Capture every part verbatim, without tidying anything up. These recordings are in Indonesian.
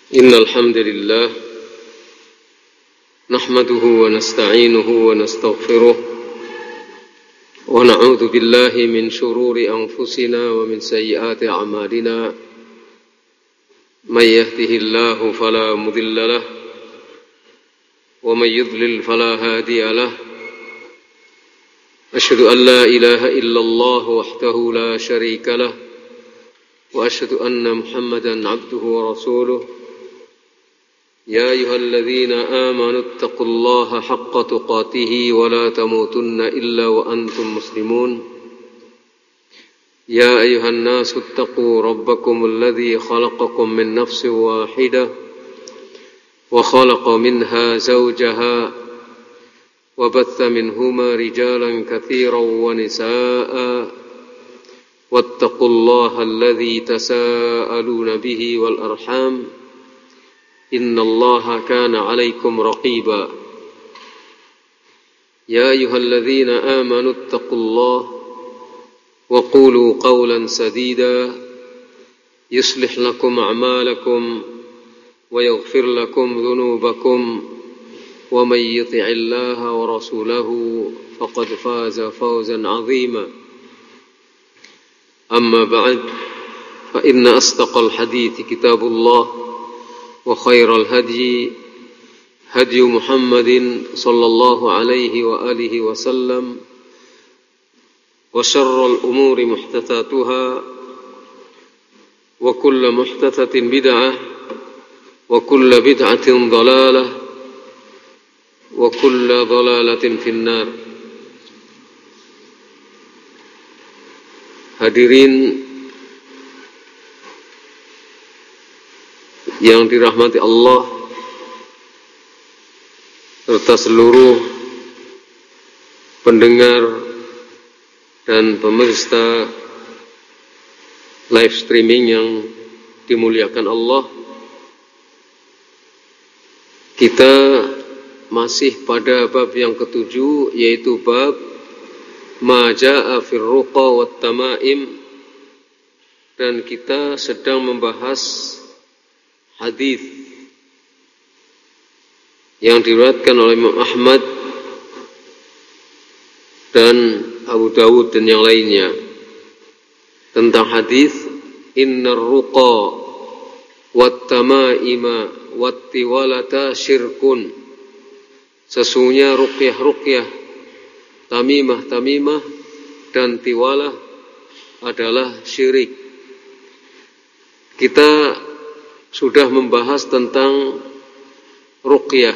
إن الحمد لله نحمده ونستعينه ونستغفره ونعوذ بالله من شرور أنفسنا ومن سيئات أعمالنا من يهده الله فلا مضل له ومن يضلل فلا هادي له أشهد أن لا إله إلا الله وحده لا شريك له وأشهد أن محمدا عبده ورسوله يا أيها الذين آمنوا اتقوا الله حق تقاته ولا تموتن إلا وأنتم مسلمون يا أيها الناس اتقوا ربكم الذي خلقكم من نفس واحدة وخلق منها زوجها وبث منهما رجالا كثيرا ونساء واتقوا الله الذي تساءلون به والأرحام إن الله كان عليكم رقيبا يا أيها الذين آمنوا اتقوا الله وقولوا قولا سديدا يصلح لكم أعمالكم ويغفر لكم ذنوبكم ومن يطع الله ورسوله فقد فاز فوزا عظيما أما بعد فإن أصدق الحديث كتاب الله وخير الهدي هدي محمد صلى الله عليه وآله وسلم وشر الأمور محدثاتها وكل محدثة بدعة وكل بدعة ضلالة وكل ضلالة في النار. Hadirin yang dirahmati Allah serta seluruh pendengar dan pemirsa live streaming yang dimuliakan Allah, kita masih pada bab yang ketujuh, yaitu bab ma jaa'a fir ruqa wat tamaim, dan kita sedang membahas hadis yang diriwayatkan oleh Imam Ahmad dan Abu Dawud dan yang lainnya tentang hadis innar ruqa wat tamaima wat tiwalata syirkun. Sesungguhnya ruqyah-ruqyah, tamimah-tamimah dan tiwalah adalah syirik. Kita sudah membahas tentang ruqyah.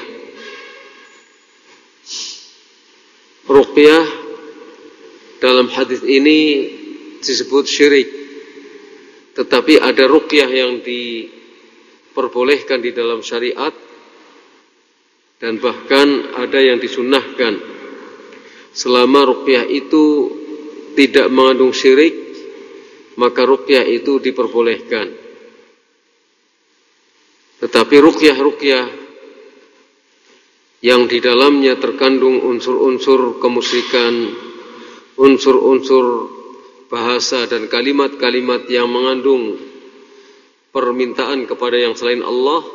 Ruqyah dalam hadis ini disebut syirik. Tetapi ada ruqyah yang diperbolehkan di dalam syariat dan bahkan ada yang disunnahkan. Selama ruqyah itu tidak mengandung syirik, maka ruqyah itu diperbolehkan. Tetapi ruqyah-ruqyah yang di dalamnya terkandung unsur-unsur kemusyrikan, unsur-unsur bahasa dan kalimat-kalimat yang mengandung permintaan kepada yang selain Allah,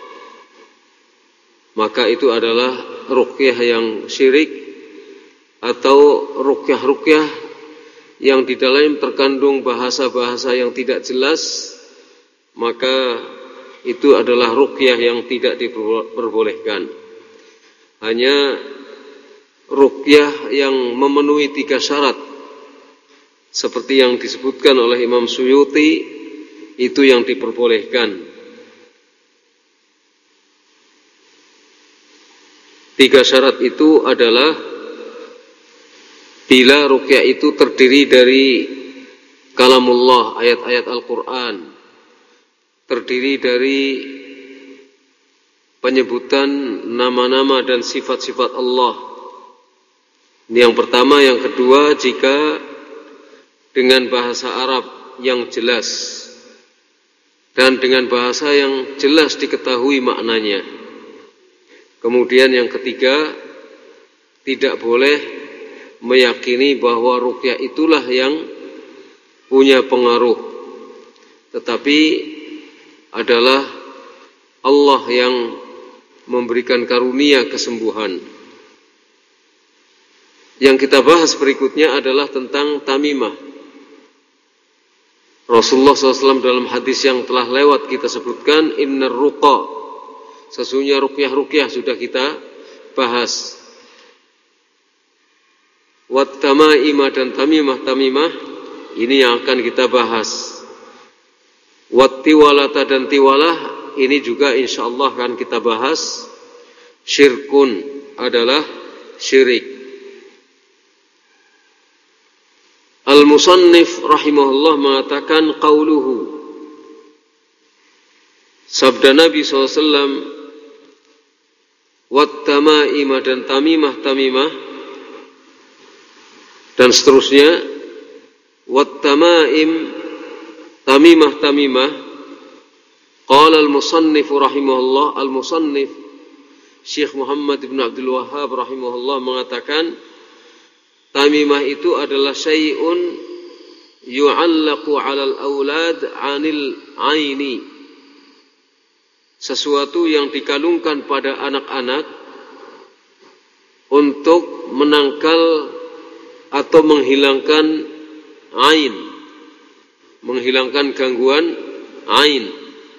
maka itu adalah ruqyah yang syirik, atau ruqyah-ruqyah yang di dalamnya terkandung bahasa-bahasa yang tidak jelas, maka itu adalah ruqyah yang tidak diperbolehkan. Hanya ruqyah yang memenuhi tiga syarat, seperti yang disebutkan oleh Imam Suyuti, itu yang diperbolehkan. Tiga syarat itu adalah bila ruqyah itu terdiri dari kalamullah, ayat-ayat Al-Quran, terdiri dari penyebutan nama-nama dan sifat-sifat Allah. Ini yang pertama. Yang kedua, jika dengan bahasa Arab yang jelas dan dengan bahasa yang jelas diketahui maknanya. Kemudian yang ketiga, tidak boleh meyakini bahwa ruqyah itulah yang punya pengaruh, tetapi adalah Allah yang memberikan karunia kesembuhan. Yang kita bahas berikutnya adalah tentang tamimah. Rasulullah shallallahu alaihi wasallam dalam hadis yang telah lewat kita sebutkan, innar ruqa, sesungguhnya ruqyah-ruqyah sudah kita bahas. Wat tamaimah dan tamimah-tamimah ini yang akan kita bahas. Wat tiwalata dan tiwalah ini juga insyaallah akan kita bahas. Syirkun adalah syirik. Al-Musannif rahimahullah mengatakan qauluhu, sabda Nabi shallallahu alaihi wasallam, wat tamaimah dan tamimah-tamimah dan seterusnya, wat tamaim tamimah-tamimah. Qala al-musannif rahimahullah, al-musannif Syekh Muhammad bin Abdul Wahhab rahimahullah mengatakan, tamimah itu adalah syai'un yu'allaqu 'alal aulad 'anil 'aini, sesuatu yang dikalungkan pada anak-anak untuk menangkal atau menghilangkan ain, menghilangkan gangguan ain.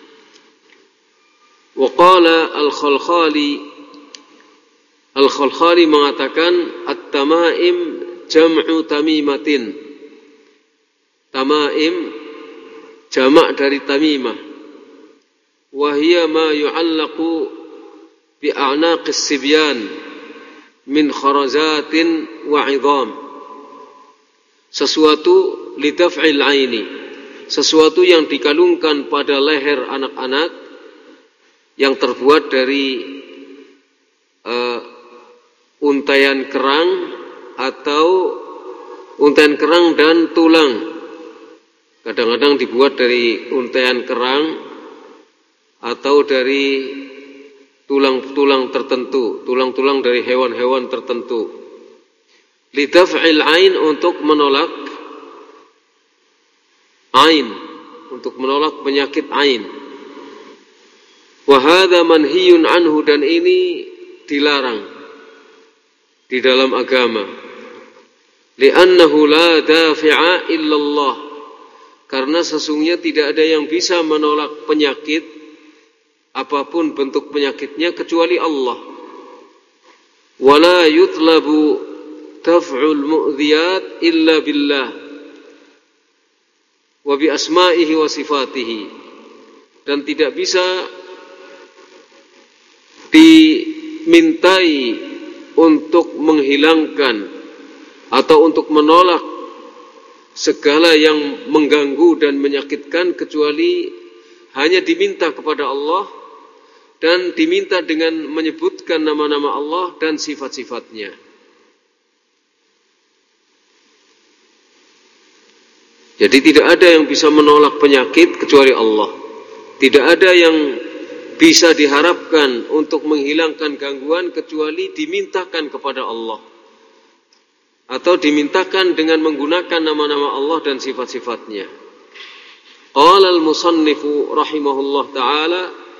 Wa qala al-Khalkhali, al-Khalkhali mengatakan at-tamaim jam'u tamimatin. Tamaim jamak dari tamimah. Wa hiya ma yu'allaqu bi a'naqis sibyan min kharazatin wa 'idham. Sesuatu lidaf'il aini, sesuatu yang dikalungkan pada leher anak-anak yang terbuat dari uh, untaian kerang atau untaian kerang dan tulang. Kadang-kadang dibuat dari untaian kerang atau dari tulang-tulang tertentu, tulang-tulang dari hewan-hewan tertentu. Lidaf'il ain, untuk menolak ain, untuk menolak penyakit ain. Wa hadza manhiyun anhu, dan ini dilarang di dalam agama. Li'annahu la dafi'a illallah, karena sesungguhnya tidak ada yang bisa menolak penyakit apapun bentuk penyakitnya kecuali Allah. Wala yutlabu daf'ul mu'dhiyat illa billah wa bi asma'ihi wa sifatihi, dan tidak bisa dimintai untuk menghilangkan atau untuk menolak segala yang mengganggu dan menyakitkan kecuali hanya diminta kepada Allah, dan diminta dengan menyebutkan nama-nama Allah dan sifat-sifatnya. Jadi tidak ada yang bisa menolak penyakit kecuali Allah. Tidak ada yang bisa diharapkan untuk menghilangkan gangguan kecuali dimintakan kepada Allah, atau dimintakan dengan menggunakan nama-nama Allah dan sifat-sifatnya. Qala al-musannifu rahimahullah ta'ala,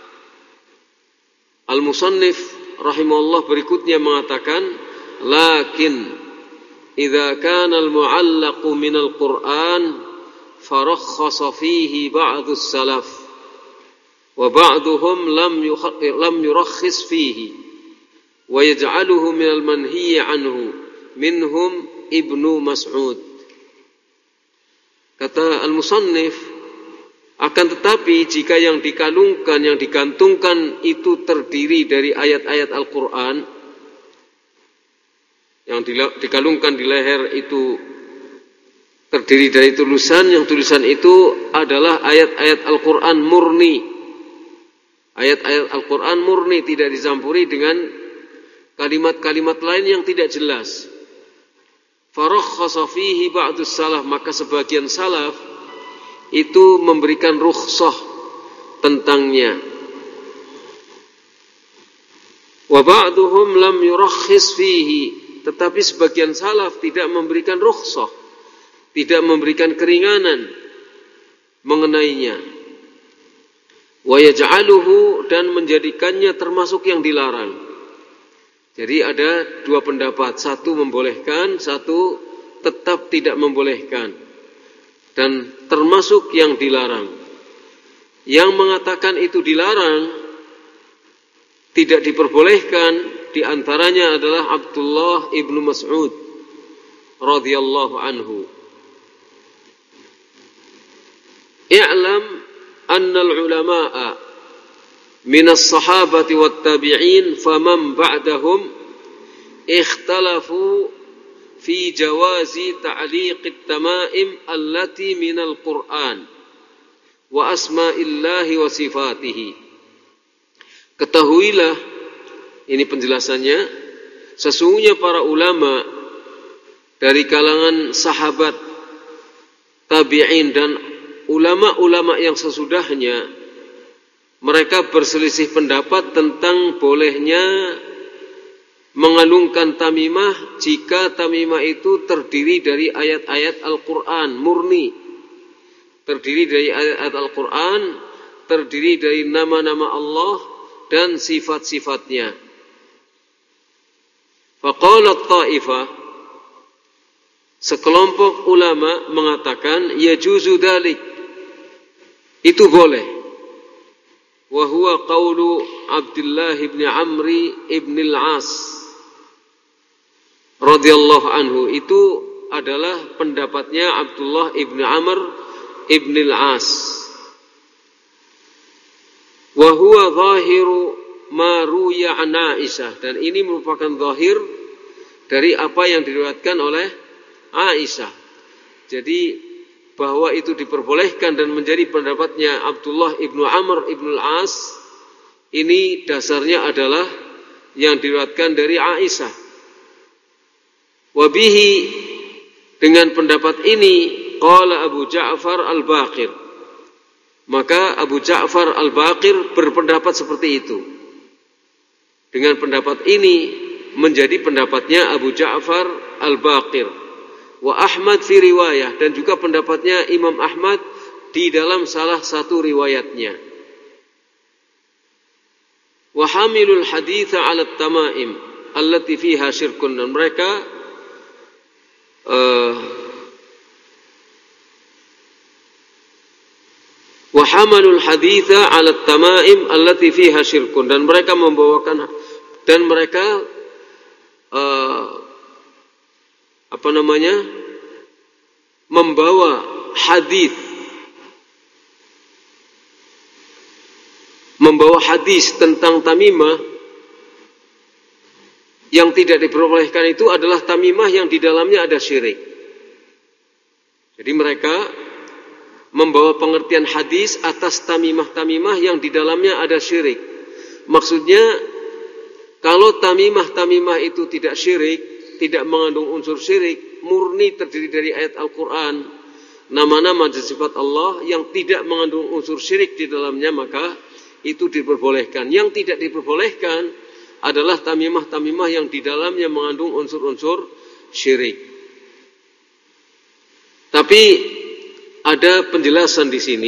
al-musannif rahimahullah berikutnya mengatakan, lakin idza kana al-mu'allaqu min al-Qur'an farakhkhasa fihi ba'dus salaf wa ba'duhum lam lam yurakhis fihi wa yaj'aluhu minal manhiyi anhu minhum Ibnu Mas'ud. Kata al-musannif, akan tetapi jika yang dikalungkan, yang digantungkan itu terdiri dari ayat-ayat Al-Quran, yang dikalungkan di leher itu terdiri dari tulisan, yang tulisan itu adalah ayat-ayat Al-Quran murni. Ayat-ayat Al-Quran murni, tidak dicampuri dengan kalimat-kalimat lain yang tidak jelas. Farakhkhasa fihi ba'dus salaf, maka sebagian salaf itu memberikan rukhsah tentangnya. Wa ba'duhum lam yurakhis fihi, tetapi sebagian salaf tidak memberikan rukhsah, tidak memberikan keringanan mengenainya. wa yaj'aluhu, dan menjadikannya termasuk yang dilarang. Jadi ada dua pendapat, satu membolehkan, satu tetap tidak membolehkan, dan termasuk yang dilarang. Yang mengatakan itu dilarang, tidak diperbolehkan, diantaranya adalah Abdullah ibnu Mas'ud radhiyallahu anhu. I'lam anna al-ulama'a min as-sahabati wat-tabi'in faman ba'dahum ikhtalafu fi jawazi ta'liq at-tama'im allati min al-Qur'an wa asma'illahi wa sifatihi. Ketahuilah, ini penjelasannya, sesungguhnya para ulama dari kalangan sahabat, tabi'in, dan ulama-ulama yang sesudahnya, mereka berselisih pendapat tentang bolehnya mengalungkan tamimah jika tamimah itu terdiri dari ayat-ayat Al-Quran murni, terdiri dari ayat-ayat Al-Quran, terdiri dari nama-nama Allah dan sifat-sifatnya. Faqalat ta'ifah, sekelompok ulama mengatakan yajuzu dzalik, itu boleh. Wa huwa qaulu Abdullah bin Amri ibn al-As radhiyallahu anhu, itu adalah pendapatnya Abdullah ibn Amr ibn al-As. Wa huwa zahiru ma ruya an Aisyah, dan ini merupakan zahir dari apa yang diriwayatkan oleh Aisyah. Jadi bahwa itu diperbolehkan dan menjadi pendapatnya Abdullah ibnu Amr ibnu al-As, ini dasarnya adalah yang diriwayatkan dari Aisyah. Wabihi, dengan pendapat ini, qala Abu Ja'far al-Baqir, maka Abu Ja'far al-Baqir berpendapat seperti itu. Dengan pendapat ini menjadi pendapatnya Abu Ja'far al-Baqir. Wa Ahmad fi riwayah, dan juga pendapatnya Imam Ahmad di dalam salah satu riwayatnya. Wa hamilul haditha 'ala at-tama'im allati fiha syirkun, dan mereka uh, wa hamalul haditha 'ala at-tama'im allati fiha syirkun, dan mereka membawakan dan mereka uh, apa namanya membawa hadis membawa hadis tentang tamimah yang tidak diperbolehkan, itu adalah tamimah yang di dalamnya ada syirik. Jadi mereka membawa pengertian hadis atas tamimah-tamimah yang di dalamnya ada syirik. Maksudnya, kalau tamimah-tamimah itu tidak syirik, tidak mengandung unsur syirik, murni terdiri dari ayat Al-Quran, nama-nama dan sifat Allah yang tidak mengandung unsur syirik di dalamnya, maka itu diperbolehkan. Yang tidak diperbolehkan adalah tamimah-tamimah yang di dalamnya mengandung unsur-unsur syirik. Tapi ada penjelasan di sini.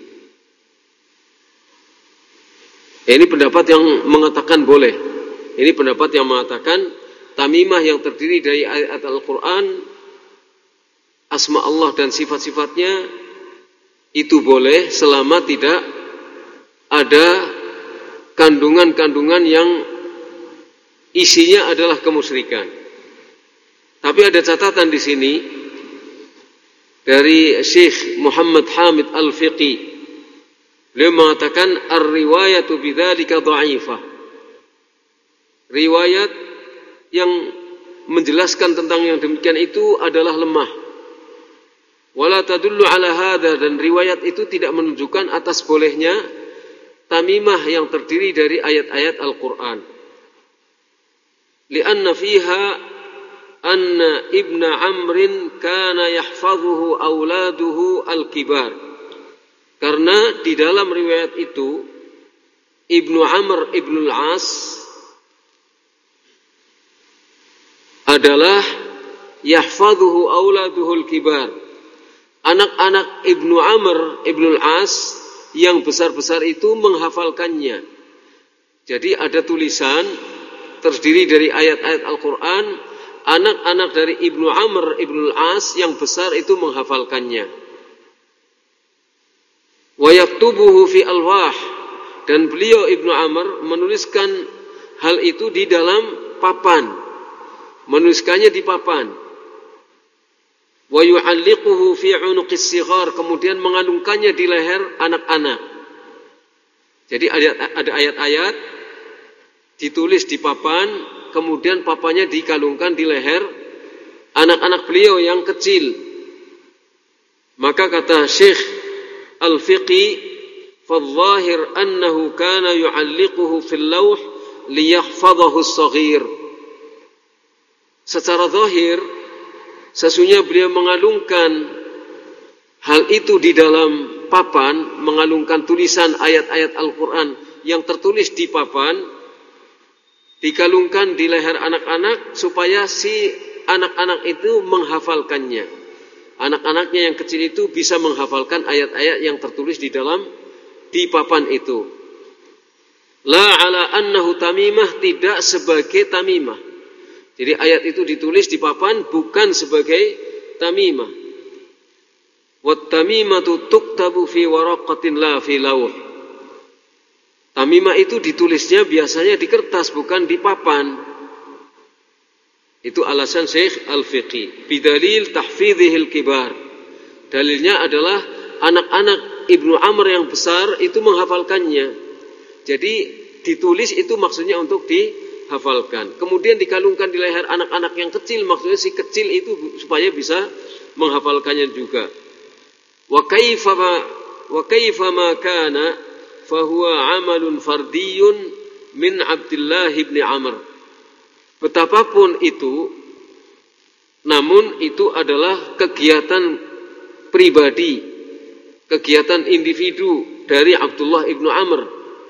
Ini pendapat yang mengatakan boleh. Ini pendapat yang mengatakan tamimah yang terdiri dari ayat Al-Quran, asma Allah dan sifat-sifatnya, itu boleh selama tidak ada kandungan-kandungan yang isinya adalah kemusyrikan. Tapi ada catatan di sini dari Syekh Muhammad Hamid Al-Fiqi. Beliau mengatakan ar-riwayatu bidzalika dha'ifah. Riwayat yang menjelaskan tentang yang demikian itu adalah lemah. Wala tadullu ala hadza, dan riwayat itu tidak menunjukkan atas bolehnya tamimah yang terdiri dari ayat-ayat Al-Quran. Lianna fiha anna ibna Amrin kana yahfazuhu auladuhu al-kibar. Karena di dalam riwayat itu Ibnu Amr ibnu al-As adalah yahfazuhu auladuhu al-kibar. Anak-anak Ibnu Amr ibnu al-As yang besar-besar itu menghafalkannya. Jadi ada tulisan terdiri dari ayat-ayat Al-Quran, anak-anak dari Ibnu Amr Ibnu Al-As yang besar itu menghafalkannya. Wa yaktubuhu fi alwah, dan beliau Ibnu Amr menuliskan hal itu di dalam papan, menuliskannya di papan. Wa yu'alliquhu fi unuqis sighar, kemudian mengalungkannya di leher anak-anak. Jadi ada ayat-ayat ditulis di papan, kemudian papannya dikalungkan di leher anak-anak beliau yang kecil. Maka kata Syekh Al-Fiqi, fadh-dhahir annahu kana yu'alliquhu fil lawh liyahfadhahu as-saghir. Secara zahir, sesungguhnya beliau mengalungkan hal itu di dalam papan, mengalungkan tulisan ayat-ayat Al-Quran yang tertulis di papan, dikalungkan di leher anak-anak supaya si anak-anak itu menghafalkannya. Anak-anaknya yang kecil itu bisa menghafalkan ayat-ayat yang tertulis di dalam di papan itu. La ala annahu tamimah, tidak sebagai tamimah. Jadi ayat itu ditulis di papan bukan sebagai tamimah. Wat tamimatu tuktabu fi waraqatin la fi lawh. Tamimah itu ditulisnya biasanya di kertas, bukan di papan. Itu alasan Syekh Al-Fiqi. Bidalil tahfidhihil kibar. Dalilnya adalah anak-anak Ibnu Amr yang besar itu menghafalkannya. Jadi ditulis itu maksudnya untuk dihafalkan. Kemudian dikalungkan di leher anak-anak yang kecil, maksudnya si kecil itu supaya bisa menghafalkannya juga. Wa kaifa ma wa kaifa ma kana fahuwa amalun fardiyun min Abdullah bin Amr. Betapapun itu, namun itu adalah kegiatan pribadi, kegiatan individu dari Abdullah ibnu Amr.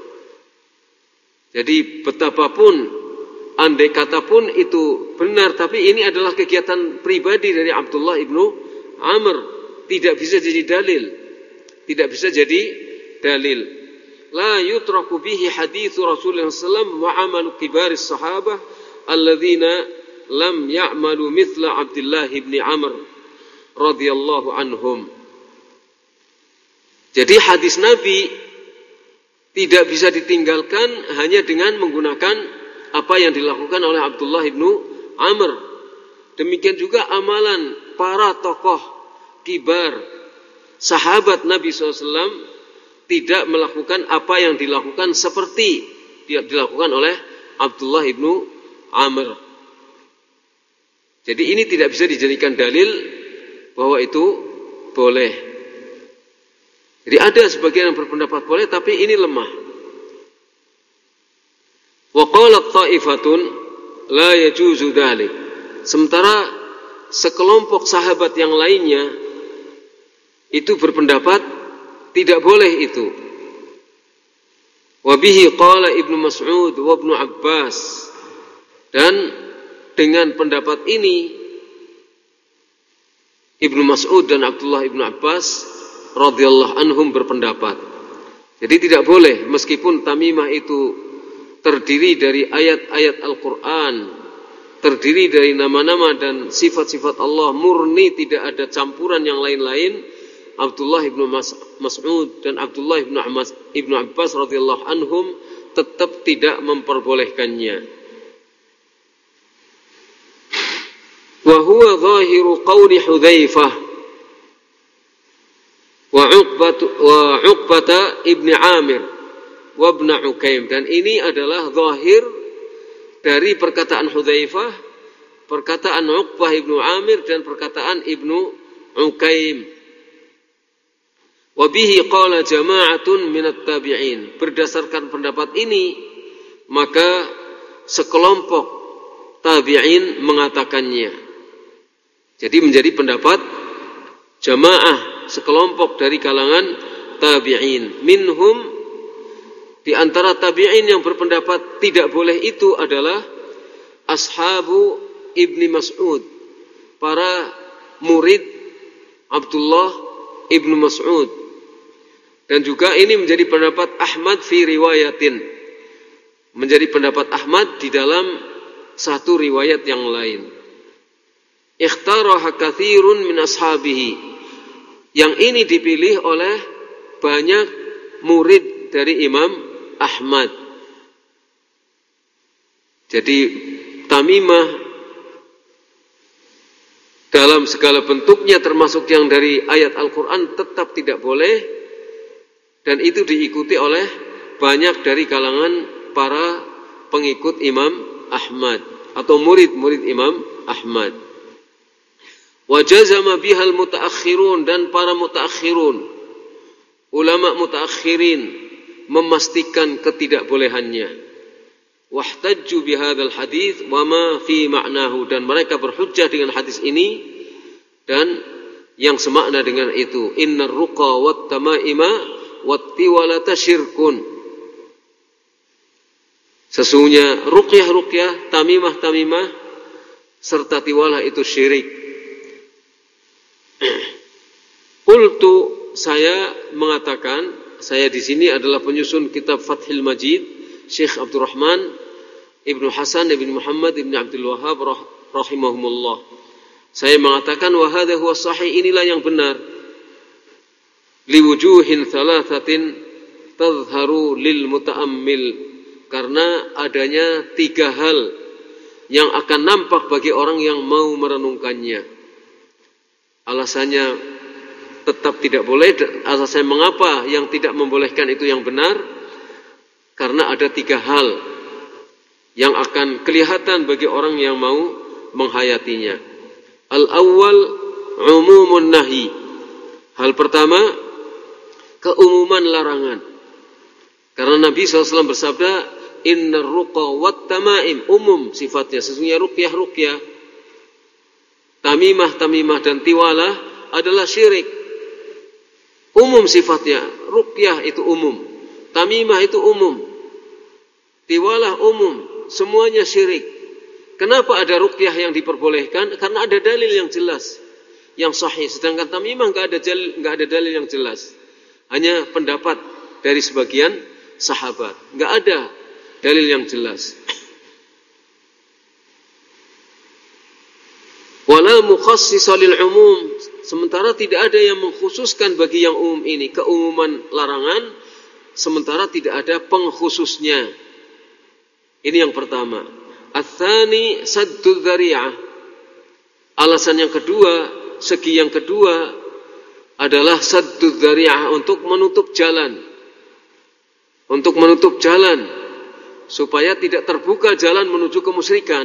Jadi betapapun, andai kata pun itu benar, tapi ini adalah kegiatan pribadi dari Abdullah ibnu Amr, tidak bisa jadi dalil, tidak bisa jadi dalil. La yutraku bihi hadithu Rasulullah sallallahu alaihi wasallam wa amalu kibaris sahabah alladzina lam ya'malu mithla Abdullah ibn Amr radhiyallahu anhum. Jadi hadis Nabi tidak bisa ditinggalkan hanya dengan menggunakan apa yang dilakukan oleh Abdullah ibn Amr. Demikian juga amalan para tokoh kibar sahabat Nabi shallallahu alaihi wasallam tidak melakukan apa yang dilakukan seperti dilakukan oleh Abdullah ibnu Amr. Jadi ini tidak bisa dijadikan dalil bahwa itu boleh. Jadi ada sebagian yang berpendapat boleh, tapi ini lemah. Wa qalat ta'ifatun la yajuzu dzalik. Sementara sekelompok sahabat yang lainnya itu berpendapat tidak boleh itu. Wa bihi qala Ibnu Mas'ud wa Ibnu Abbas. Dan dengan pendapat ini Ibnu Mas'ud dan Abdullah ibnu Abbas radhiyallahu anhum berpendapat. Jadi tidak boleh, meskipun tamimah itu terdiri dari ayat-ayat Al-Quran, terdiri dari nama-nama dan sifat-sifat Allah murni, tidak ada campuran yang lain-lain. Abdullah ibnu Mas'ud dan Abdullah ibnu Abbas radhiyallahu anhum tetap tidak memperbolehkannya. Wa huwa zahiru qawli Hudzaifah wa Uqbah wa Uqbah ibn Amir wa ibn Ukaim, dan ini adalah zahir dari perkataan Hudzaifah, perkataan Uqbah ibn Amir dan perkataan Ibnu Ukaim. Wa bihi qala jama'atun minat tabi'in. Berdasarkan pendapat ini maka sekelompok tabi'in mengatakannya. Jadi menjadi pendapat jamaah sekelompok dari kalangan tabi'in. Minhum, di antara tabi'in yang berpendapat tidak boleh itu adalah ashabu Ibni Mas'ud, para murid Abdullah ibnu Mas'ud. Dan juga ini menjadi pendapat Ahmad fi riwayatin. Menjadi pendapat Ahmad di dalam satu riwayat yang lain. Ikhtaraha katsirun min ashabihi. Yang ini dipilih oleh banyak murid dari Imam Ahmad. Jadi tamimah dalam segala bentuknya termasuk yang dari ayat Al-Quran tetap tidak boleh. Dan itu diikuti oleh banyak dari kalangan para pengikut Imam Ahmad atau murid-murid Imam Ahmad. Wa jazama bihal mutaakhirun, dan para mutaakhirun, ulama mutaakhirin memastikan ketidakbolehannya. Wahtajju bihadzal hadits wa ma fi ma'nahu, dan mereka berhujjah dengan hadis ini dan yang semakna dengan itu. Innar ruqa wat tamaima wattiwalata syirkun. Sesungguhnya ruqyah-ruqyah, tamimah-tamimah serta tiwalah itu syirik. Qultu, saya mengatakan, saya di sini adalah penyusun kitab Fathul Majid Syekh Abdurrahman Ibnu Hasan Ibnu Muhammad Ibnu Abdul Wahhab rahimahumullah. Saya mengatakan wa hadza huwa sahih, inilah yang benar. Liwujuhin thalathatin tadhharu lil muta'ammil, karena adanya tiga hal yang akan nampak bagi orang yang mau merenungkannya. Alasannya tetap tidak boleh. Alasannya mengapa yang tidak membolehkan itu yang benar, karena ada tiga hal yang akan kelihatan bagi orang yang mau menghayatinya. Al-awwal umumun nahi. Hal pertama, keumuman larangan. Karena Nabi shallallahu alaihi wasallam bersabda, innar ruqa wat tamaim, umum sifatnya. Sesungguhnya ruqyah-ruqyah, tamimah-tamimah dan tiwalah adalah syirik. Umum sifatnya. Ruqyah itu umum, tamimah itu umum, tiwalah umum, semuanya syirik. Kenapa ada ruqyah yang diperbolehkan? Karena ada dalil yang jelas, yang sahih. Sedangkan tamimah enggak ada dalil, enggak ada dalil yang jelas. Hanya pendapat dari sebagian sahabat. Enggak ada dalil yang jelas. Wala mukhassisa lil umum, sementara tidak ada yang mengkhususkan bagi yang umum ini, keumuman larangan, sementara tidak ada pengkhususnya. Ini yang pertama. Ats-tsani saddud dzari'ah. Alasan yang kedua, segi yang kedua adalah saddud dzari'ah, untuk menutup jalan. Untuk menutup jalan supaya tidak terbuka jalan menuju kemusyrikan.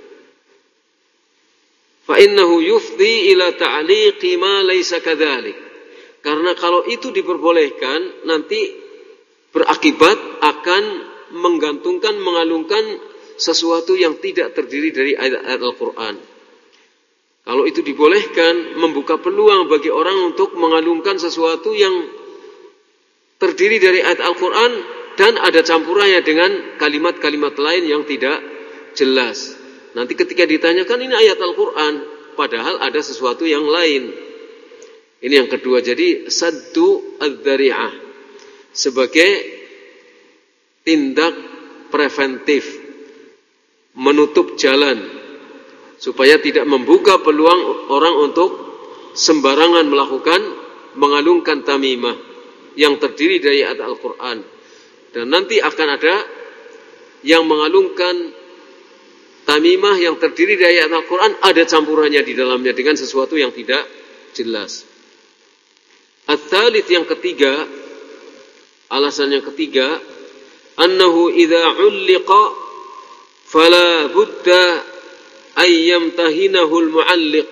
Fa innahu yufdi ila ta'liqi ma laysa kadzalik. Karena kalau itu diperbolehkan, nanti berakibat akan menggantungkan, mengalungkan sesuatu yang tidak terdiri dari ayat-ayat Al-Quran. Kalau itu dibolehkan, membuka peluang bagi orang untuk mengalungkan sesuatu yang terdiri dari ayat Al-Quran dan ada campurannya dengan kalimat-kalimat lain yang tidak jelas. Nanti ketika ditanyakan ini ayat Al-Quran, padahal ada sesuatu yang lain. Ini yang kedua. Jadi saddu adz-dzari'ah sebagai tindak preventif, menutup jalan supaya tidak membuka peluang orang untuk sembarangan melakukan, mengalungkan tamimah yang terdiri dari ayat Al-Quran. Dan nanti akan ada yang mengalungkan tamimah yang terdiri dari ayat Al-Quran, ada campurannya di dalamnya dengan sesuatu yang tidak jelas. Ats-tsalits, yang ketiga, alasan yang ketiga, annahu idza 'ulliqa fala budda ayyam tahinahul mu'alliq.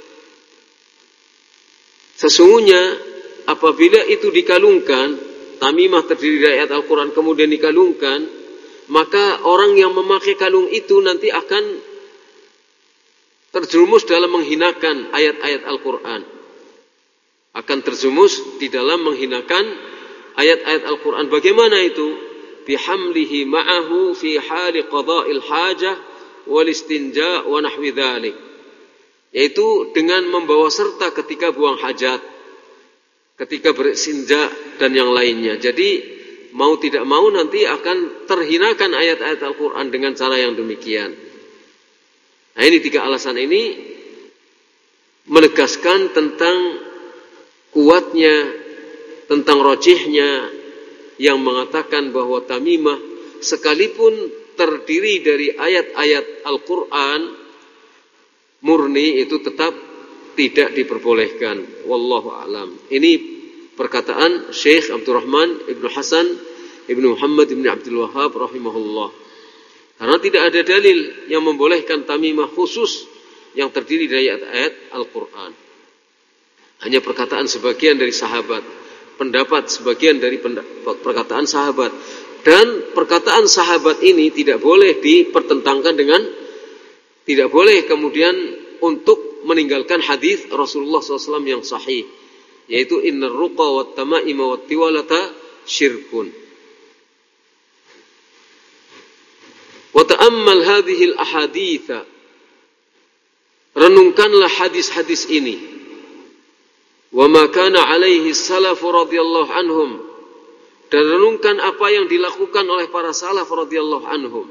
Sesungguhnya apabila itu dikalungkan, tamimah terdiri dari ayat Al-Quran kemudian dikalungkan, maka orang yang memakai kalung itu nanti akan terjerumus dalam menghinakan ayat-ayat Al-Quran. Akan terjerumus di dalam menghinakan ayat-ayat Al-Quran. Bagaimana itu? Bihamlihi ma'ahu fi hali qada'il hajah wal istinja wa nahwi dzalik, yaitu dengan membawa serta ketika buang hajat ketika beristinja dan yang lainnya. Jadi mau tidak mau nanti akan terhinakan ayat-ayat Al-Quran dengan cara yang demikian. Nah, ini tiga alasan ini menegaskan tentang kuatnya, tentang rojihnya yang mengatakan bahwa tamimah sekalipun terdiri dari ayat-ayat Al-Quran murni itu tetap tidak diperbolehkan. Wallahu a'lam. Ini perkataan Syekh Abdurrahman Ibnu Hasan Ibnu Muhammad Ibnu Abdul Wahhab rahimahullah. Karena tidak ada dalil yang membolehkan tamimah khusus yang terdiri dari ayat-ayat Al-Quran. Hanya perkataan sebagian dari sahabat, pendapat sebagian dari perkataan sahabat. Dan perkataan sahabat ini tidak boleh dipertentangkan dengan, tidak boleh kemudian untuk meninggalkan hadis Rasulullah shallallahu alaihi wasallam yang sahih, yaitu innar ruqa wat tamaima wat tiwalata syirkun. Wa ta'ammal hadhihi al-ahaditha, renungkanlah hadis-hadis ini. Wa ma kana alaihi salafu radhiyallahu anhum, dan renungkan apa yang dilakukan oleh para salaf radhiyallahu anhum.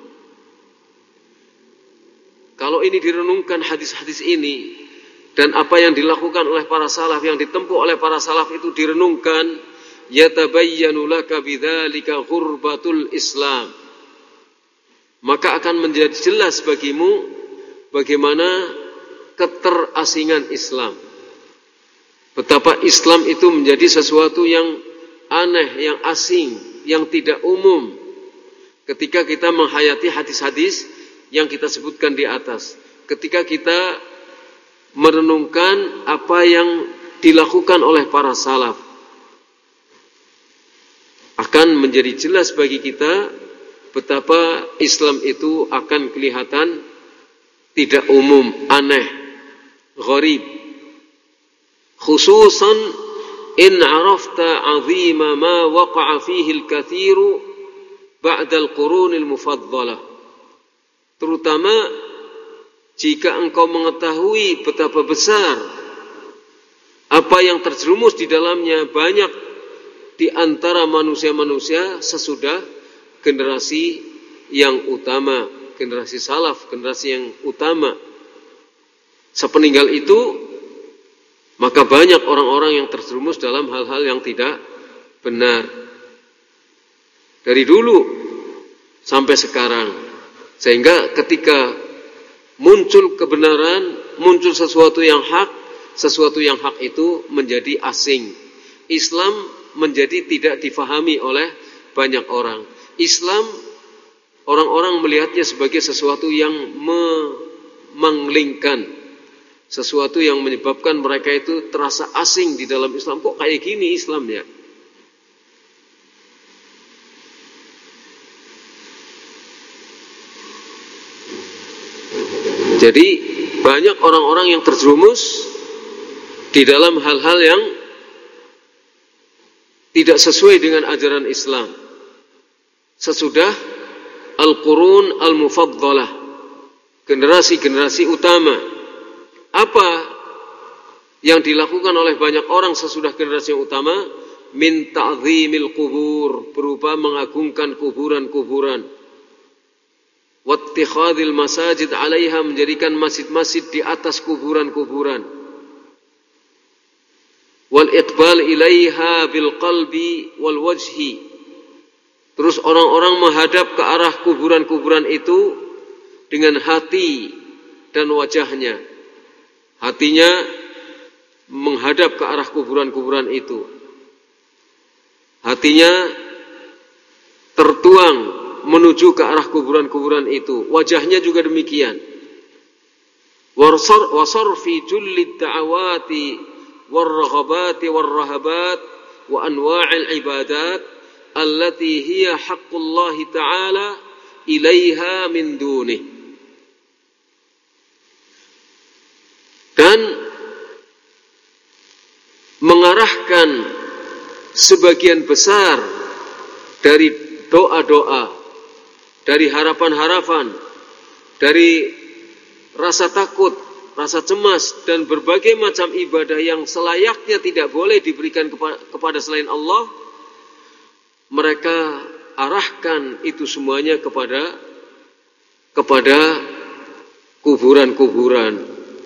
Kalau ini direnungkan hadis-hadis ini dan apa yang dilakukan oleh para salaf, yang ditempuh oleh para salaf itu direnungkan, yatabayyanu laka bidzalika ghurbatul Islam, maka akan menjadi jelas bagimu bagaimana keterasingan Islam. Betapa Islam itu menjadi sesuatu yang aneh, yang asing, yang tidak umum ketika kita menghayati hadis-hadis yang kita sebutkan di atas. Ketika kita merenungkan apa yang dilakukan oleh para salaf, akan menjadi jelas bagi kita betapa Islam itu akan kelihatan tidak umum, aneh, gharib. Khususan in arafta azima ma waqa'a fihi al-kathiru ba'da al-qurun al-mufaddalah. Terutama jika engkau mengetahui betapa besar apa yang terjerumus di dalamnya banyak di antara manusia-manusia sesudah generasi yang utama, generasi salaf, generasi yang utama. Sepeninggal itu, maka banyak orang-orang yang terjerumus dalam hal-hal yang tidak benar. Dari dulu sampai sekarang. Sehingga ketika muncul kebenaran, muncul sesuatu yang hak, sesuatu yang hak itu menjadi asing. Islam menjadi tidak difahami oleh banyak orang. Islam, orang-orang melihatnya sebagai sesuatu yang memanglingkan, sesuatu yang menyebabkan mereka itu terasa asing di dalam Islam. Kok kayak gini Islamnya? Jadi banyak orang-orang yang terjerumus di dalam hal-hal yang tidak sesuai dengan ajaran Islam sesudah Al-Qurun Al-Mufaddalah, generasi-generasi utama. Apa yang dilakukan oleh banyak orang sesudah generasi yang utama? Min ta'zimil qubur, berupa mengagungkan kuburan-kuburan. Wattikhadil masajid 'alaiha, menjadikan masjid-masjid di atas kuburan-kuburan. Wal iqbal ilaiha bil qalbi wal wajhi, terus orang-orang menghadap ke arah kuburan-kuburan itu dengan hati dan wajahnya. Hatinya menghadap ke arah kuburan-kuburan itu, hatinya tertuang menuju ke arah kuburan-kuburan itu, wajahnya juga demikian. Wasarfi jullid da'awati warraghabati warrahabat wa anwa'il ibadat allati hiya haqqullahi ta'ala ilaiha min dunih. Dan mengarahkan sebagian besar dari doa-doa, dari harapan-harapan, dari rasa takut rasa cemas, dan berbagai macam ibadah yang selayaknya tidak boleh diberikan kepada selain Allah, mereka arahkan itu semuanya kepada kepada kuburan-kuburan,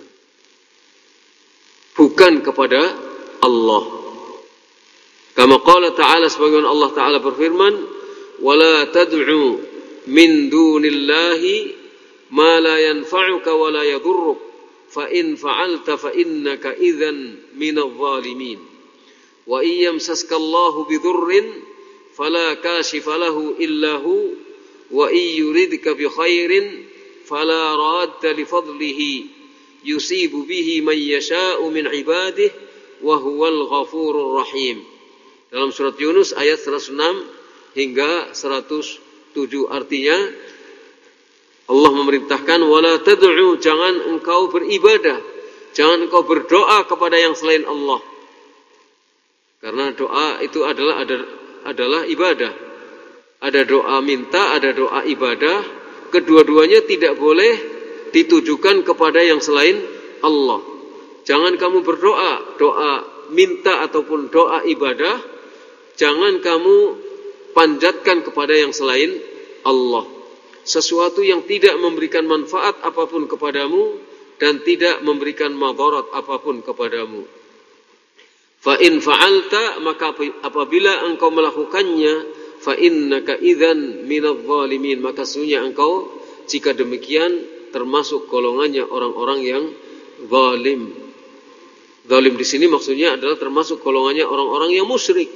bukan kepada Allah. Kama qala ta'ala, sebagaimana Allah Ta'ala berfirman, wala tad'u min dunillahi ma la yanfa'uka wa la yadurruk fa in fa'alta fa innaka idzan minadh dhalimin wa iyyamsaska Allahu bidurrin fala kashifa lahu illa hu wa iyyuridka bi khairin fala radda li fadlihi yusibu bihi man yasha'u min ibadihi wa huwal ghafurur rahim. Dalam surat Yunus ayat seratus enam hingga seratus tujuh, artinya Allah memerintahkan wala tad'u, jangan engkau beribadah, jangan engkau berdoa kepada yang selain Allah. Karena doa itu adalah ada, adalah ibadah. Ada doa minta, ada doa ibadah. Kedua-duanya tidak boleh ditujukan kepada yang selain Allah. Jangan kamu berdoa, doa minta ataupun doa ibadah, jangan kamu panjatkan kepada yang selain Allah. Sesuatu yang tidak memberikan manfaat apapun kepadamu dan tidak memberikan madarat apapun kepadamu. Fa in fa'alta, maka apabila engkau melakukannya, fa innaka idzan minadh dhalimin, maka sesungguhnya engkau jika demikian termasuk golongannya orang-orang yang zalim. Zalim di sini maksudnya adalah termasuk golongannya orang-orang yang musyrik.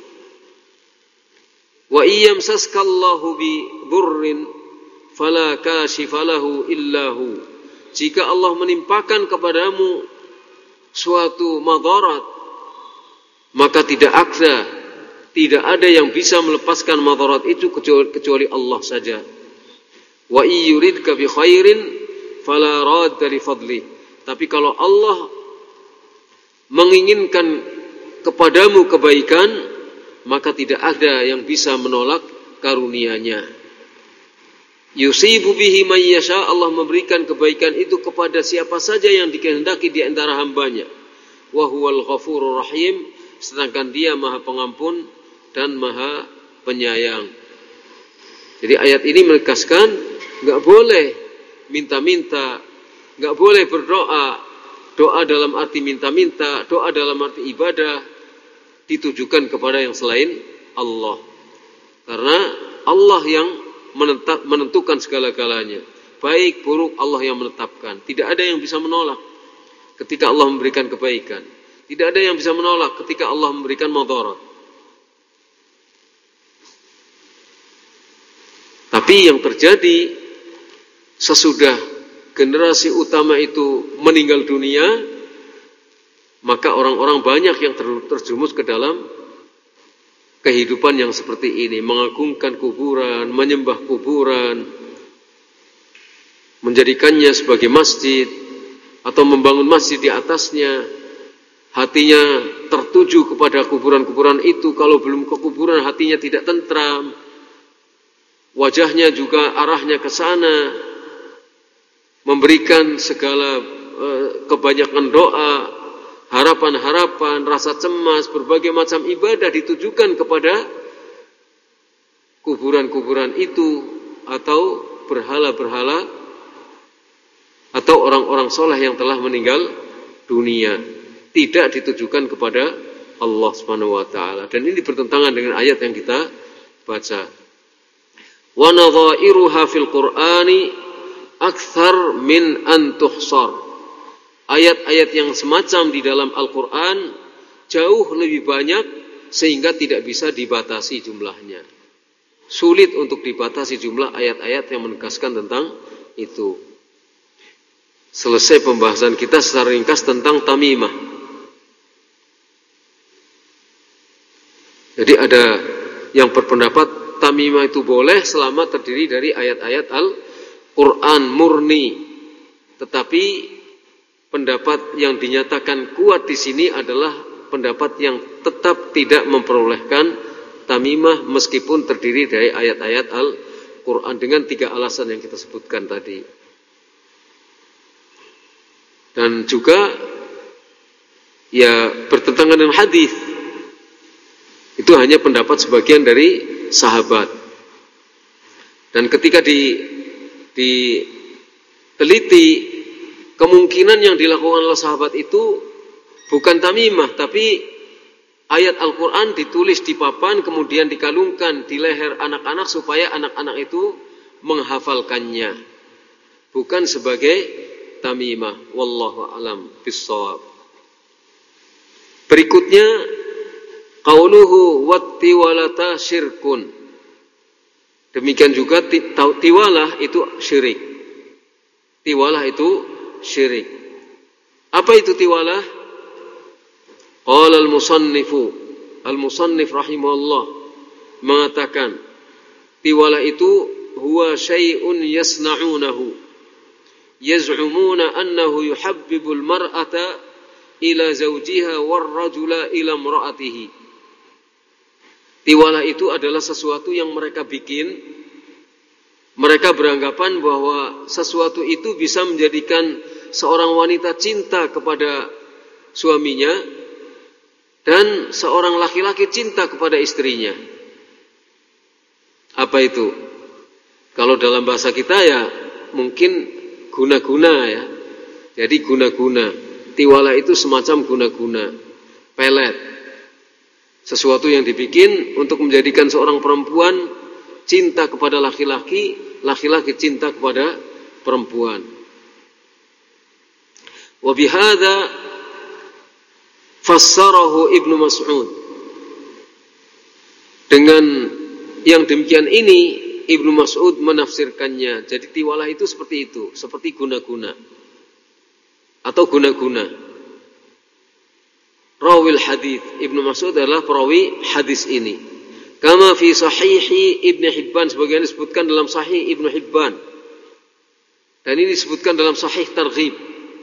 Wa iyyamsaskallahu bi dhurrin fala kashifa lahu illa hu. Jika Allah menimpakan kepadamu suatu madarat, maka tidak ada tidak ada yang bisa melepaskan madarat itu kecuali, kecuali Allah saja. Wa iyyuridka bi khairin fala radda li fadli. Tapi kalau Allah menginginkan kepadamu kebaikan, maka tidak ada yang bisa menolak karunia-Nya. Yusibu bihi man yasha, Allah memberikan kebaikan itu kepada siapa saja yang dikehendaki di antara hambanya. Wa huwal ghafurur rahim, sedangkan Dia Maha Pengampun dan Maha Penyayang. Jadi ayat ini menegaskan enggak boleh minta-minta, enggak boleh berdoa, doa dalam arti minta-minta, doa dalam arti ibadah ditujukan kepada yang selain Allah. Karena Allah yang menentukan segala-galanya. Baik buruk Allah yang menetapkan. Tidak ada yang bisa menolak ketika Allah memberikan kebaikan. Tidak ada yang bisa menolak ketika Allah memberikan madarat. Tapi yang terjadi sesudah generasi utama itu meninggal dunia, maka orang-orang banyak yang terjerumus ke dalam kehidupan yang seperti ini, mengagungkan kuburan, menyembah kuburan, menjadikannya sebagai masjid atau membangun masjid di atasnya. Hatinya tertuju kepada kuburan-kuburan itu. Kalau belum ke kuburan hatinya tidak tentram. Wajahnya juga arahnya ke sana, memberikan segala uh, kebanyakan doa, harapan-harapan, rasa cemas, berbagai macam ibadah ditujukan kepada kuburan-kuburan itu atau berhala-berhala atau orang-orang soleh yang telah meninggal dunia. Tidak ditujukan kepada Allah Subhanahu wa taala. Dan ini bertentangan dengan ayat yang kita baca. Wa nadha'iruha fil Qur'ani akthar min an tuhsar. Ayat-ayat yang semacam di dalam Al-Quran jauh lebih banyak sehingga tidak bisa dibatasi jumlahnya. Sulit untuk dibatasi jumlah ayat-ayat yang menegaskan tentang itu. Selesai pembahasan kita secara ringkas tentang tamimah. Jadi ada yang berpendapat tamimah itu boleh selama terdiri dari ayat-ayat Al-Quran murni. Tetapi pendapat yang dinyatakan kuat di sini adalah pendapat yang tetap tidak memperolehkan tamimah meskipun terdiri dari ayat-ayat Al-Quran dengan tiga alasan yang kita sebutkan tadi. Dan juga ya bertentangan dengan hadis. Itu hanya pendapat sebagian dari sahabat. Dan ketika di diteliti, kemungkinan yang dilakukan oleh sahabat itu bukan tamimah, tapi ayat Al-Quran ditulis di papan, kemudian dikalungkan di leher anak-anak supaya anak-anak itu menghafalkannya, bukan sebagai tamimah. Wallahu a'lam bissawab. Berikutnya, qauluhu wattiwalata syirkun. Demikian juga tiwalah itu syirik. Tiwalah itu syirik. Apa itu tiwalah? Qala al-musannifu, al-musannif rahimahullah mengatakan, tiwalah itu huwa syai'un yasna'unahu yaz'umuna annahu yuhabbibul mar'ata ila zawjiha war rajula ila imra'atihi. Tiwalah itu adalah sesuatu yang mereka bikin. Mereka beranggapan bahwa sesuatu itu bisa menjadikan seorang wanita cinta kepada suaminya dan seorang laki-laki cinta kepada istrinya. Apa itu? Kalau dalam bahasa kita ya mungkin guna-guna ya. Jadi guna-guna. Tiwalah itu semacam guna-guna, pelet. Sesuatu yang dibikin untuk menjadikan seorang perempuan cinta kepada laki-laki, laki-laki cinta kepada perempuan. Wa bihadza fassarahu Ibnu Mas'ud. Dengan yang demikian ini Ibnu Mas'ud menafsirkannya. Jadi tiwalah itu seperti itu, seperti guna-guna atau guna-guna. Rawil hadis, Ibnu Mas'ud adalah perawi hadis ini. Kama fi sahihi Ibnu Hibban, sebagaimana disebutkan dalam sahih Ibnu Hibban. Dan ini disebutkan dalam sahih Targhib.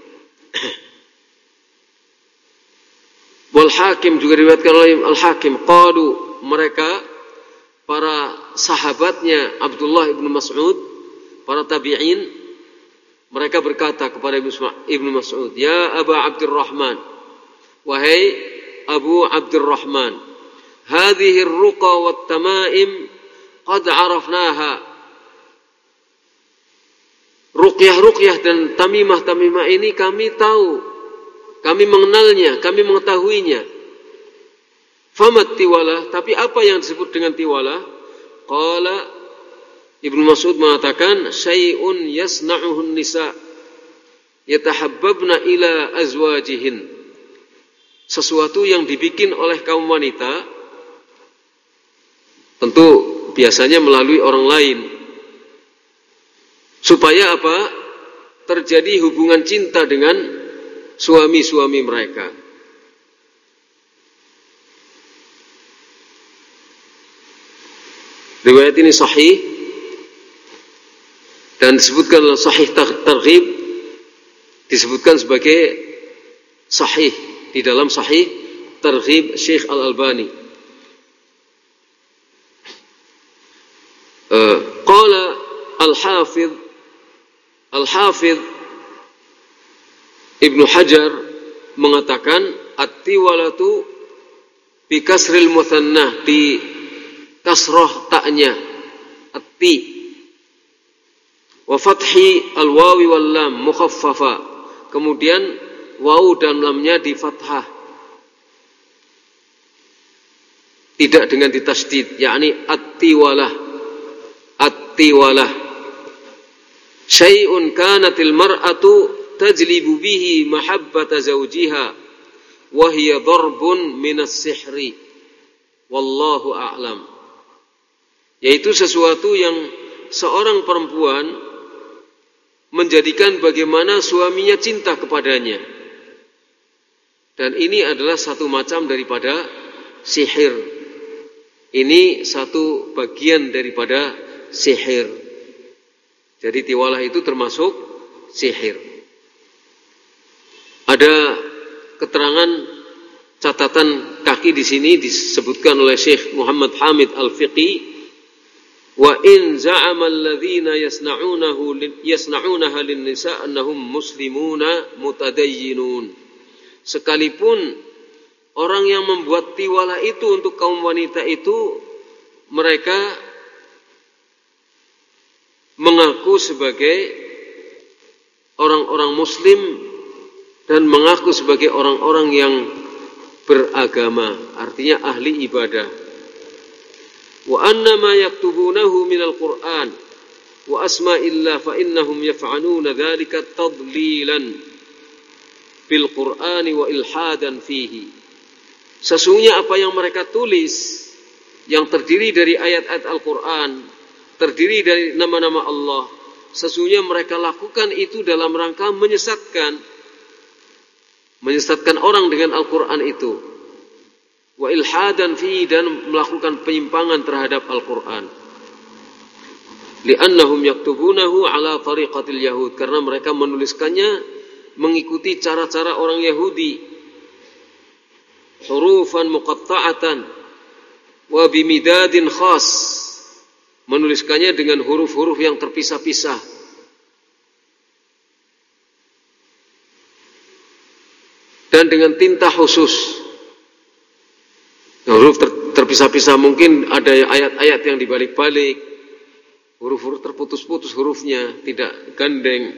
Wal Hakim, juga diriwayatkan oleh Al-Hakim, qalu, mereka para sahabatnya Abdullah Ibnu Mas'ud, para tabi'in, mereka berkata kepada Ibnu Mas'ud, "Ya Aba Abdurrahman, wahai Abu Abdurrahman, hadhihi ar-ruqa wat-tamaim qad 'arafnaha." Ruqyah-ruqyah dan tamimah-tamimah ini kami tahu, kami mengenalnya, kami mengetahuinya. Famat tiwalah, tapi apa yang disebut dengan tiwalah? Qala, Ibnu Mas'ud mengatakan, syai'un yasna'uhun nisa yatahabbabna ila azwajihin. Sesuatu yang dibikin oleh kaum wanita, tentu biasanya melalui orang lain, supaya apa? Terjadi hubungan cinta dengan suami-suami mereka. Riwayat ini sahih dan disebutkan dalam sahih Targhib, disebutkan sebagai sahih di dalam sahih Targhib Syekh Al-Albani. Uh, Qala Al-Hafidh Al-Hafidh Ibnu Hajar mengatakan at-tiwalatu bi kasril mutsanna, di kasroh taknya at-ti, wa fathi al-wawi wal lam mukhaffafa, kemudian waw dan lamnya di fathah, tidak dengan ditasydid, yakni at-tiwalah. At-tiwalah syai'un kanatil mar'atu tajlibu bihi mahabbata zawjiha wa hiya darbun minas sihri wallahu a'lam. Yaitu sesuatu yang seorang perempuan menjadikan bagaimana suaminya cinta kepadanya. Dan ini adalah satu macam daripada sihir. Ini satu bagian daripada sihir. Jadi tiwalah itu termasuk sihir. Ada keterangan catatan kaki di sini disebutkan oleh Syekh Muhammad Hamid Al-Fiqi Wa in za'ama alladhina yasna'unahu yasna'unaha lin-nisa annahum muslimuna mutadayyinun. Sekalipun orang yang membuat tiwala itu untuk kaum wanita itu mereka mengaku sebagai orang-orang muslim dan mengaku sebagai orang-orang yang beragama, artinya ahli ibadah. Wa anna ma yaktubunahu minal Qur'an wa asma'illah fa innahum yaf'aluna dzalika tadlilan bil Qur'ani wa ilhadan fihi. Sesungguhnya apa yang mereka tulis yang terdiri dari ayat-ayat Al-Qur'an, terdiri dari nama-nama Allah, sesungguhnya mereka lakukan itu dalam rangka menyesatkan menyesatkan orang dengan Al-Qur'an itu. Wa ilhadan fi, dan melakukan penyimpangan terhadap Al-Qur'an. Li'annahum yaktubunahu ala tariqatil yahud, karena mereka menuliskannya mengikuti cara-cara orang Yahudi. Hurufan muqatta'atan wa bimidadin khas, menuliskannya dengan huruf-huruf yang terpisah-pisah. Dan dengan tinta khusus. Huruf ter, terpisah-pisah, mungkin ada ayat-ayat yang dibalik-balik, huruf-huruf terputus-putus hurufnya, tidak gandeng.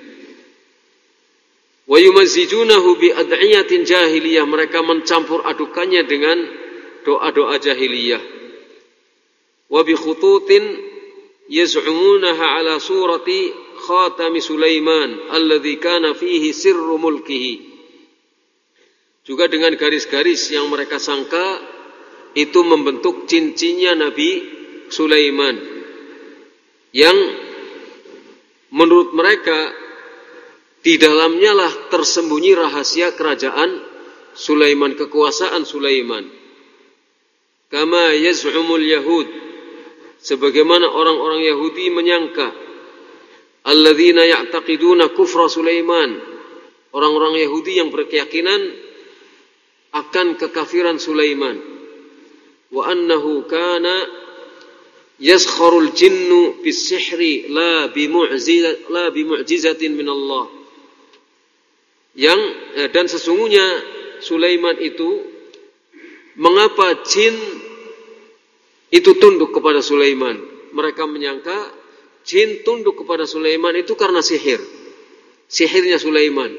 Wa yumazzijunahu bi ad'iyatin jahiliyah, mereka mencampur adukannya dengan doa-doa jahiliyah. Wa bi khututin yaz'umunaha ala surati khatami Sulaiman alladzi kana fihi sirru mulkihi. Juga dengan garis-garis yang mereka sangka itu membentuk cincinnya Nabi Sulaiman, yang menurut mereka di dalamnya lah tersembunyi rahasia kerajaan Sulaiman, kekuasaan Sulaiman. Kama yaz'umul yahud, sebagaimana orang-orang Yahudi menyangka, alladzina ya'taqiduna kufra Sulaiman, orang-orang Yahudi yang berkeyakinan akan kekafiran Sulaiman. Wa annahu kana yaskharul jinnu bis-sihri la bimu'jizat la bimu'jizatin min Allah. Yang dan sesungguhnya Sulaiman itu, mengapa jin itu tunduk kepada Sulaiman? Mereka menyangka jin tunduk kepada Sulaiman itu karena sihir. Sihirnya Sulaiman.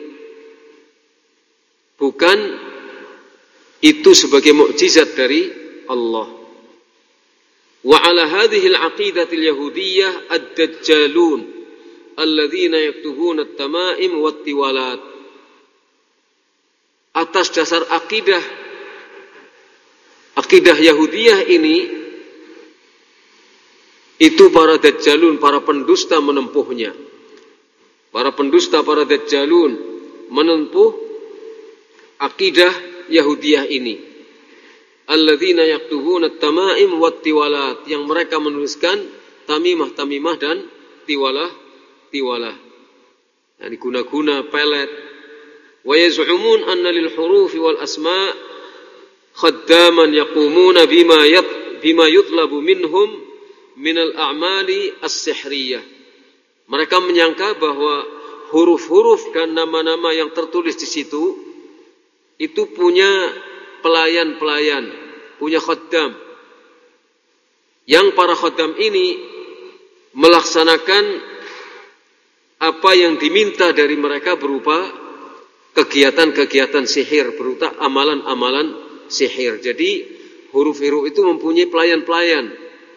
Bukan itu sebagai mukjizat dari Allah. Wa ala hadhihi al-aqidati al-yahudiyyah ad-dajjalun alladzina yaktubuna at-tama'im wat-tiwalat. Atas dasar akidah akidah Yahudiyah ini, itu para dajjalun, para pendusta menempuhnya. Para pendusta, para dajjalun menempuh akidah Yahudiyah ini. Alladzina yaktubuna at-tama'im wat-tiwalat, yang mereka menuliskan tamimah-tamimah dan tiwalah-tiwalah. Yani guna-guna, pelet. Wa yaz'umun anna lil hurufi wal asma' khaddaman yaqumuna bima yat bima yutlabu minhum min al-a'mali as-sihriyah. Mereka menyangka bahwa huruf-huruf dan nama-nama yang tertulis di situ itu punya pelayan-pelayan, punya khaddam. Yang para khaddam ini melaksanakan apa yang diminta dari mereka berupa kegiatan-kegiatan sihir, berupa amalan-amalan sihir. Jadi huruf-huruf itu mempunyai pelayan-pelayan,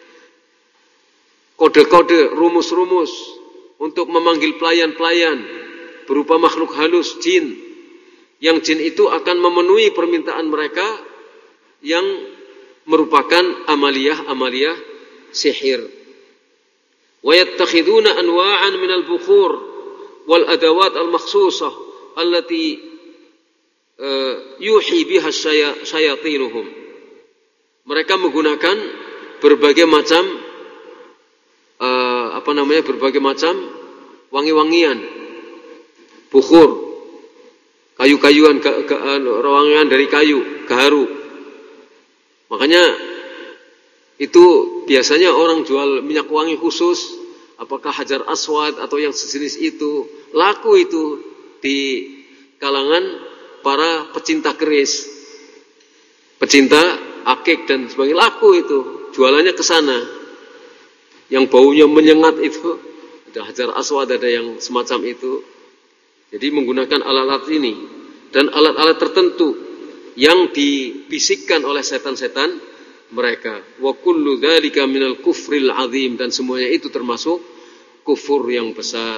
kode-kode, rumus-rumus untuk memanggil pelayan-pelayan berupa makhluk halus, jin. Yang jin itu akan memenuhi permintaan mereka yang merupakan amaliyah-amaliyah sihir. Wa yattakhiduna anwa'an minal bukhur wal adawat al-makhsusah allati uh, yuhi biha syayatinuhum. Mereka menggunakan berbagai macam uh, apa namanya berbagai macam wangi-wangian, bukhur, kayu-kayuan, ke, ke, ruangan dari kayu, gaharu. Makanya Itu biasanya orang jual minyak wangi khusus, apakah Hajar Aswad atau yang sejenis itu, laku itu di kalangan para pecinta keris, pecinta akik dan sebagainya, laku itu, jualannya ke sana. Yang baunya menyengat itu, ada Hajar Aswad, ada yang semacam itu. Jadi menggunakan alat-alat ini dan alat-alat tertentu yang dibisikkan oleh setan-setan mereka. Wa kullu dzalika minal kufril azim, dan semuanya itu termasuk kufur yang besar.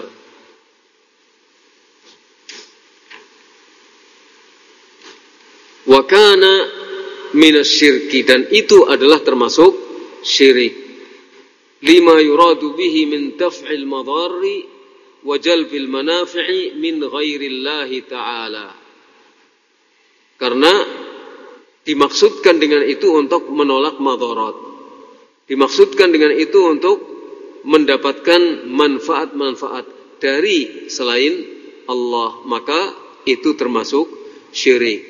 Wa kana minasyirki, dan itu adalah termasuk syirik. Lima yuradu bihi min daf'il madarri wa jalbil manafi'i min ghairillahi ta'ala. Karena dimaksudkan dengan itu untuk menolak madarat. Dimaksudkan dengan itu untuk mendapatkan manfaat-manfaat dari selain Allah. Maka itu termasuk syirik.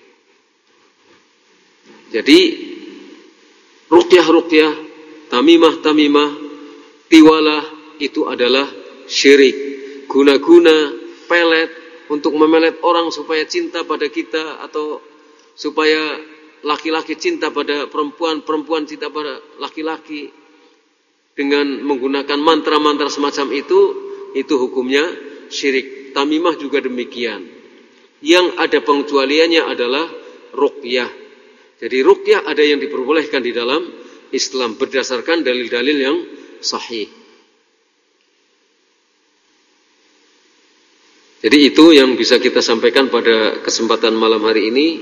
Jadi ruqyah-ruqyah, tamimah-tamimah, tiwalah itu adalah syirik. Guna-guna pelet untuk memelet orang supaya cinta pada kita, atau supaya laki-laki cinta pada perempuan, perempuan cinta pada laki-laki, dengan menggunakan mantra-mantra semacam itu, itu hukumnya syirik. Tamimah juga demikian. Yang ada pengecualiannya adalah ruqyah. Jadi ruqyah ada yang diperbolehkan di dalam Islam berdasarkan dalil-dalil yang sahih. Jadi itu yang bisa kita sampaikan pada kesempatan malam hari ini.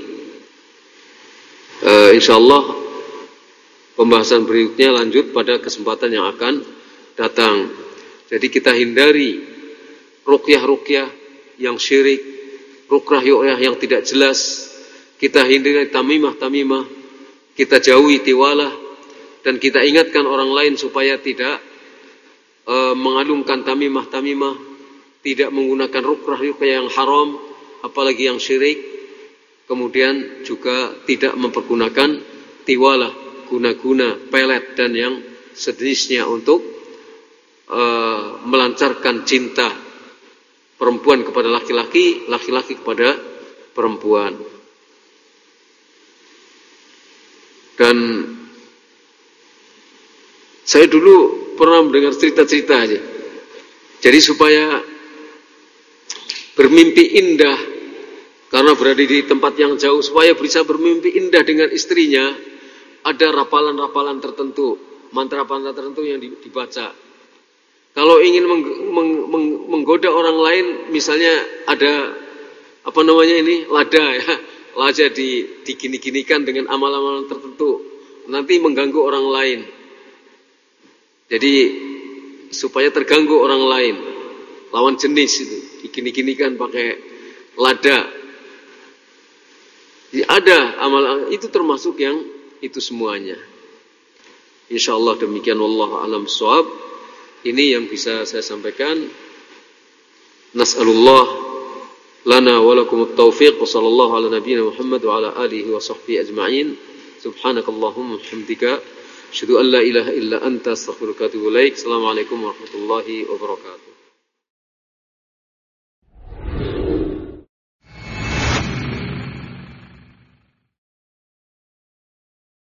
Uh, InsyaAllah pembahasan berikutnya lanjut pada kesempatan yang akan datang. Jadi kita hindari ruqyah-ruqyah yang syirik, ruqyah-ruqyah yang tidak jelas. Kita hindari tamimah-tamimah, kita jauhi tiwalah, dan kita ingatkan orang lain supaya tidak uh, mengalungkan tamimah-tamimah, tidak menggunakan ruqyah-ruqyah yang haram, apalagi yang syirik. Kemudian juga tidak mempergunakan tiwalah, guna-guna, pelet, dan yang sejenisnya untuk uh, melancarkan cinta perempuan kepada laki-laki, laki-laki kepada perempuan. Dan saya dulu pernah mendengar cerita-cerita aja. Jadi supaya bermimpi indah, karena berada di tempat yang jauh, supaya bisa bermimpi indah dengan istrinya, ada rapalan-rapalan tertentu, mantra-mantra tertentu yang dibaca. Kalau ingin meng, meng, meng, menggoda orang lain, misalnya ada apa namanya ini, lada ya, lada di, digini-ginikan dengan amal-amal tertentu, nanti mengganggu orang lain. Jadi supaya terganggu orang lain, lawan jenis itu, digini-ginikan pakai lada. Jadi ada amal itu termasuk yang itu semuanya. InsyaAllah demikian, wallahu a'lam bishawab. Ini yang bisa saya sampaikan. Nas'alullah lana wa lakumut taufiq, wa sallallahu ala nabiyyina Muhammad wa ala alihi wa sahbihi ajma'in. Subhanakallahumma hamdika asyhadu an la ilaha illa anta astaghfiruka wa atubu ilaik. Assalamualaikum warahmatullahi wabarakatuh.